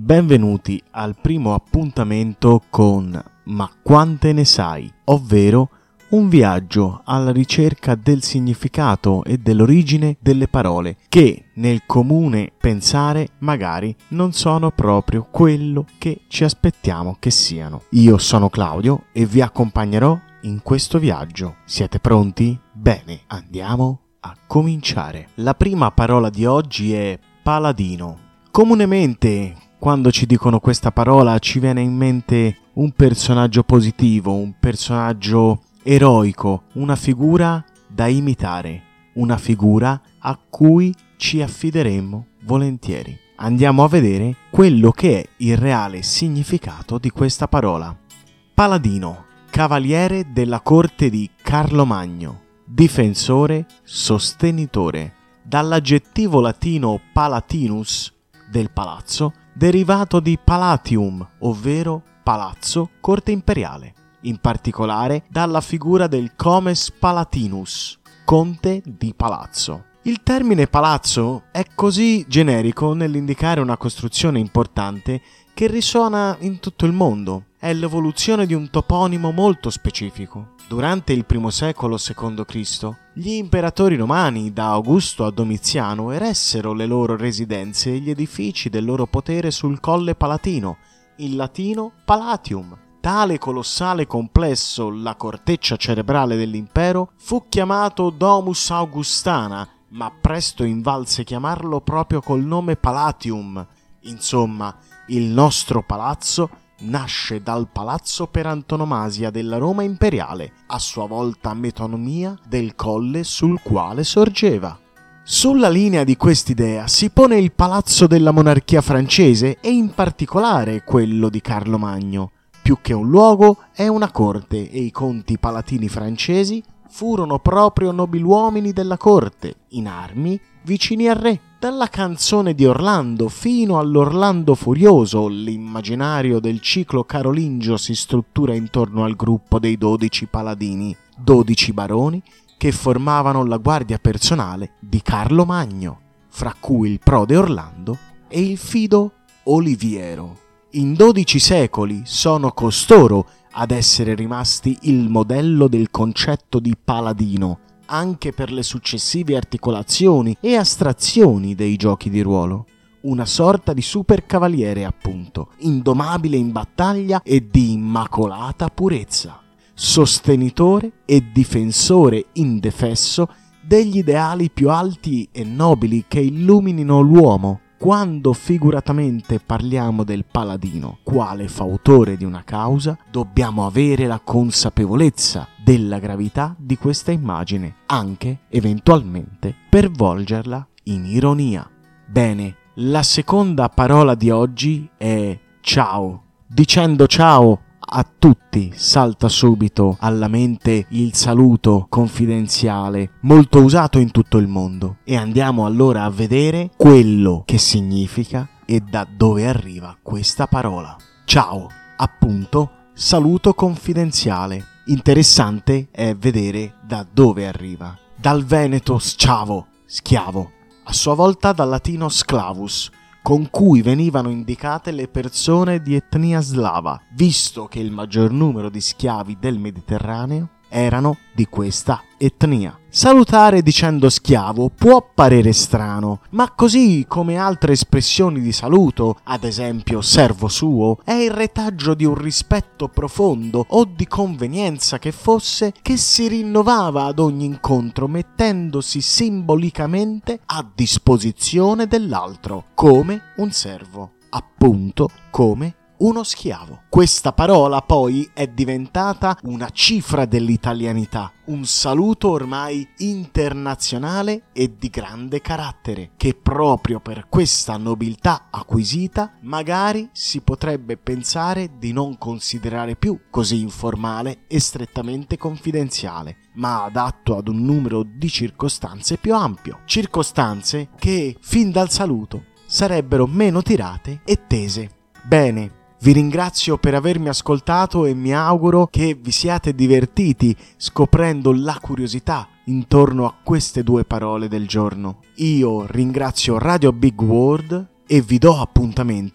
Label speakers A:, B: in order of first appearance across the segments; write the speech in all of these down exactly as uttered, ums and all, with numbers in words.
A: Benvenuti al primo appuntamento con Ma quante ne sai? Ovvero un viaggio alla ricerca del significato e dell'origine delle parole che nel comune pensare magari non sono proprio quello che ci aspettiamo che siano. Io sono Claudio e vi accompagnerò in questo viaggio. Siete pronti? Bene, andiamo a cominciare. La prima parola di oggi è paladino. Comunemente, quando ci dicono questa parola, ci viene in mente un personaggio positivo, un personaggio eroico, una figura da imitare, una figura a cui ci affideremmo volentieri. Andiamo a vedere quello che è il reale significato di questa parola. Paladino, cavaliere della corte di Carlo Magno, difensore, sostenitore, dall'aggettivo latino palatinus, del palazzo, derivato di palatium, ovvero palazzo, corte imperiale. In particolare dalla figura del comes palatinus, conte di palazzo. Il termine palazzo è così generico nell'indicare una costruzione importante che risuona in tutto il mondo. È l'evoluzione di un toponimo molto specifico. Durante il primo secolo secondo Cristo, gli imperatori romani, da Augusto a Domiziano, eressero le loro residenze e gli edifici del loro potere sul Colle Palatino, in latino Palatium. Tale colossale complesso, la corteccia cerebrale dell'impero, fu chiamato Domus Augustana, ma presto invalse chiamarlo proprio col nome Palatium. Insomma, il nostro palazzo nasce dal palazzo per antonomasia della Roma imperiale, a sua volta metonimia del colle sul quale sorgeva. Sulla linea di quest'idea si pone il palazzo della monarchia francese e in particolare quello di Carlo Magno. Più che un luogo è una corte e i conti palatini francesi furono proprio nobiluomini della corte, in armi, vicini al re. Dalla canzone di Orlando fino all'Orlando Furioso, l'immaginario del ciclo carolingio si struttura intorno al gruppo dei dodici paladini, dodici baroni che formavano la guardia personale di Carlo Magno, fra cui il prode Orlando e il fido Oliviero. In dodici secoli sono costoro ad essere rimasti il modello del concetto di paladino, anche per le successive articolazioni e astrazioni dei giochi di ruolo. Una sorta di super cavaliere, appunto, indomabile in battaglia e di immacolata purezza, sostenitore e difensore indefesso degli ideali più alti e nobili che illuminino l'uomo. Quando figuratamente parliamo del paladino, quale fautore di una causa, dobbiamo avere la consapevolezza della gravità di questa immagine, anche eventualmente per volgerla in ironia. Bene, la seconda parola di oggi è ciao. Dicendo ciao a tutti salta subito alla mente il saluto confidenziale molto usato in tutto il mondo e andiamo allora a vedere quello che significa e da dove arriva questa parola. Ciao, appunto, saluto confidenziale. Interessante è vedere da dove arriva. Dal veneto sciavo, schiavo, a sua volta dal latino sclavus, con cui venivano indicate le persone di etnia slava, visto che il maggior numero di schiavi del Mediterraneo erano di questa etnia. Salutare dicendo schiavo può parere strano, ma così come altre espressioni di saluto, ad esempio servo suo, è il retaggio di un rispetto profondo o di convenienza che fosse, che si rinnovava ad ogni incontro mettendosi simbolicamente a disposizione dell'altro, come un servo, appunto come uno schiavo. Questa parola poi è diventata una cifra dell'italianità, un saluto ormai internazionale e di grande carattere, che proprio per questa nobiltà acquisita magari si potrebbe pensare di non considerare più così informale e strettamente confidenziale, ma adatto ad un numero di circostanze più ampio, circostanze che fin dal saluto sarebbero meno tirate e tese. Bene, vi ringrazio per avermi ascoltato e mi auguro che vi siate divertiti scoprendo la curiosità intorno a queste due parole del giorno. Io ringrazio Radio Big World e vi do appuntamento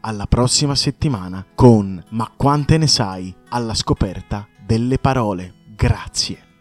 A: alla prossima settimana con Ma quante ne sai alla scoperta delle parole. Grazie.